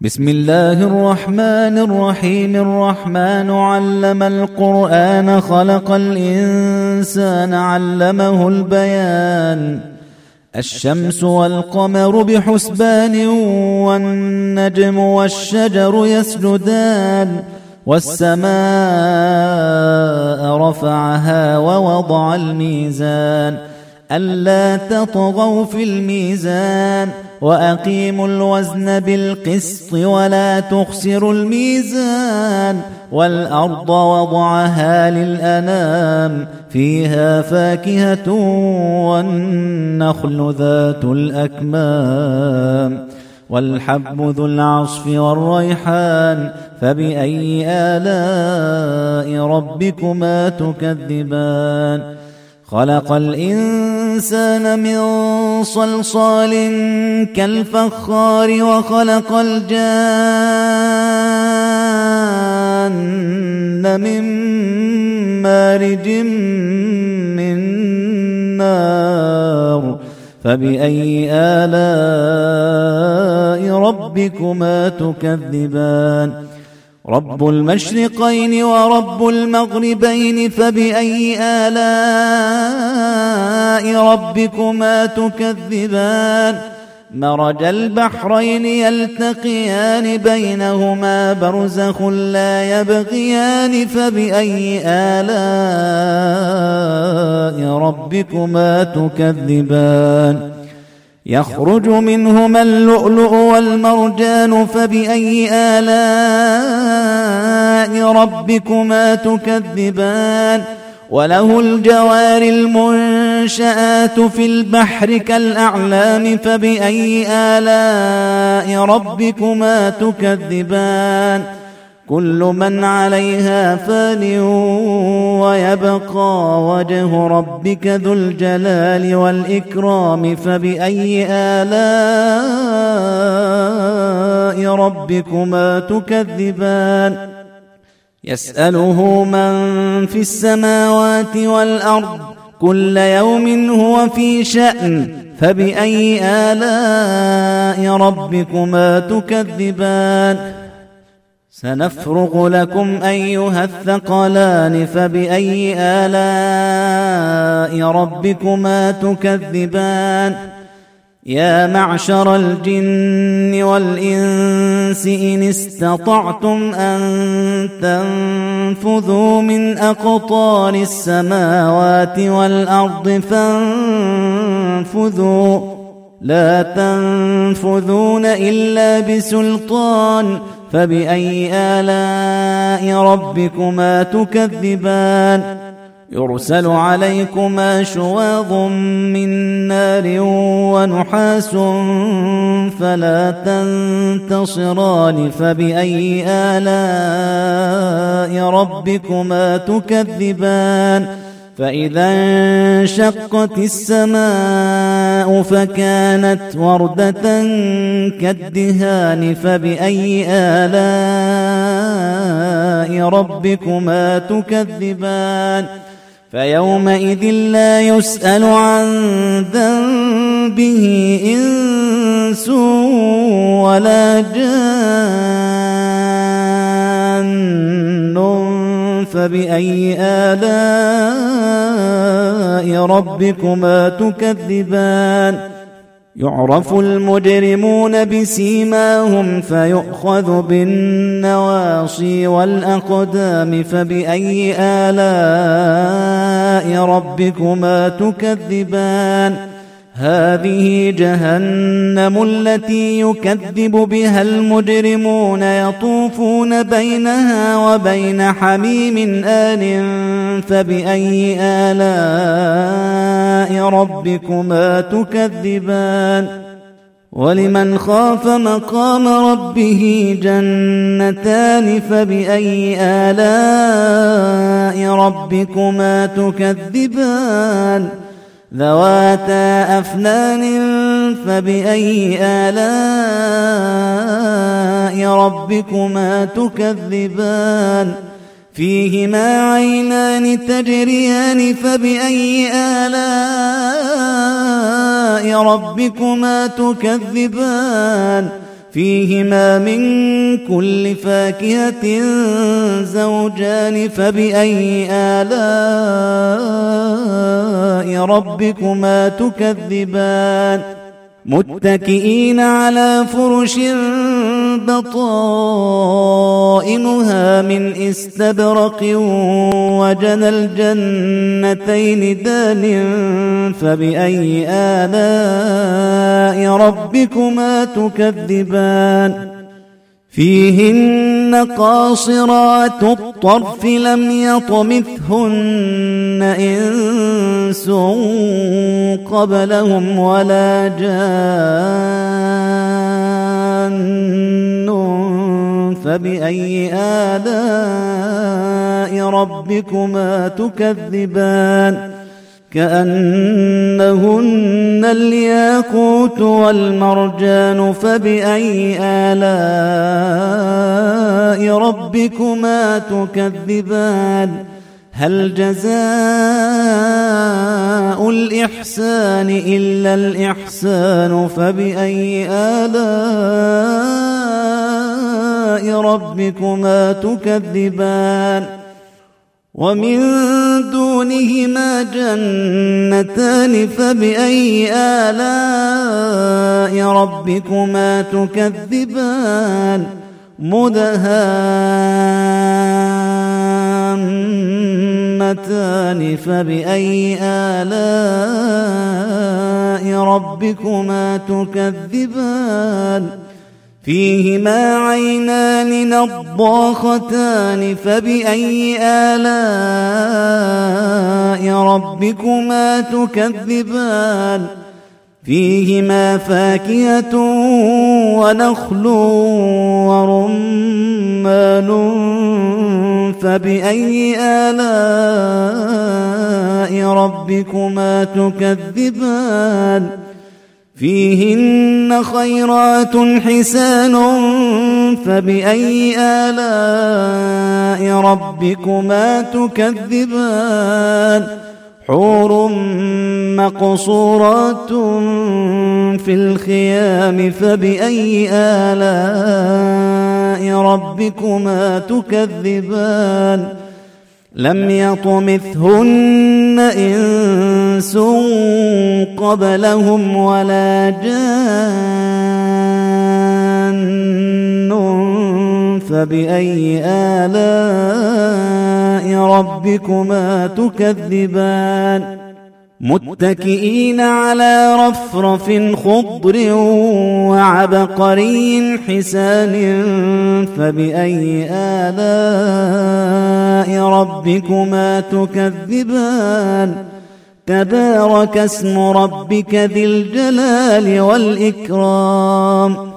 بسم الله الرحمن الرحيم. الرحمن علم القرآن، خلق الإنسان، علمه البيان. الشمس والقمر بحسبان، والنجم والشجر يسجدان، والسماء رفعها ووضع الميزان ألا تطغوا في الميزان، وأقيموا الوزن بالقسط ولا تخسروا الميزان. والأرض وضعها للأنام، فيها فاكهة والنخل ذات الأكمام، والحب ذو العصف والريحان. فبأي آلاء ربكما تكذبان؟ خلق الإنسان من صلصال كالفخار، وخلق الجان من مارج من نار. فبأي آلاء ربكما تكذبان؟ رب المشرقين ورب المغربين، فبأي آلاء ربكما تكذبان؟ مرج البحرين يلتقيان، بينهما برزخ لا يبغيان. فبأي آلاء ربكما تكذبان؟ يخرج منهما اللؤلؤ والمرجان. فبأي آلاء ربكما تكذبان؟ وله الجوار المنشآت في البحر كالأعلام. فبأي آلاء ربكما تكذبان؟ كل من عليها فان، ويبقى وجه ربك ذو الجلال والإكرام. فبأي آلاء ربكما تكذبان؟ يسأله من في السماوات والأرض، كل يوم هو في شأن. فبأي آلاء ربكما تكذبان؟ سنفرغ لكم أيها الثقلان. فبأي آلاء ربكما تكذبان؟ يا معشر الجن والإنس، إن استطعتم أن تنفذوا من أقطار السماوات والأرض فانفذوا، لا تنفذون إلا بسلطان. فبأي آلاء ربكما تكذبان؟ يرسل عليكما شواظ من نار ونحاس فلا تنتصران. فبأي آلاء ربكما تكذبان؟ فإذا انشقت السماء فكانت وردة كالدهان. فبأي آلاء ربكما تكذبان؟ فيومئذ لا يسأل عن ذنبه إنس ولا جان. فبأي آلاء ربكما تكذبان؟ يعرف المجرمون بسيماهم، فيؤخذ بالنواصي والأقدام. فبأي آلاء ربكما تكذبان؟ هذه جهنم التي يكذب بها المجرمون، يطوفون بينها وبين حميم آن. فبأي آلاء ربكما تكذبان؟ ولمن خاف مقام ربه جنتان. فبأي آلاء ربكما تكذبان؟ ذواتا أفنان. فبأي آلاء ربكما تكذبان؟ فيهما عينان تجريان. فبأي آلاء ربكما تكذبان؟ فيهما من كل فاكهة زوجان فبأي آلاء ربكما تكذبان متكئين على فرش بطائنها من استبرق وجنى الجنتين دان فبأي آلاء ربكما تكذبان فيهن قاصرات الطرف لم يطمثهن إنس قبلهم ولا جان فبأي آلاء ربكما تكذبان كأنهن الياقوت والمرجان فبأي آلاء ربكما تكذبان هل جزاء الإحسان إلا الإحسان فبأي آلاء ربكما تكذبان ومن دونهما جنتان فبأي آلاء ربكما تكذبان مدهامتان فبأي آلاء ربكما تكذبان فيهما عينان نضاختان فبأي آلاء ربكما تكذبان فيهما فاكهة ونخل ورمان فبأي آلاء ربكما تكذبان فيهن خيرات حسان فبأي آلاء ربكما تكذبان حور مقصورات في الخيام فبأي آلاء ربكما تكذبان لم يطمثهن إنس قبلهم ولا جان فبأي آلاء ربكما تكذبان متكئين على رفرف خضر وعبقري حسان فبأي آلاء ربكما تكذبان تبارك اسم ربك ذي الجلال والإكرام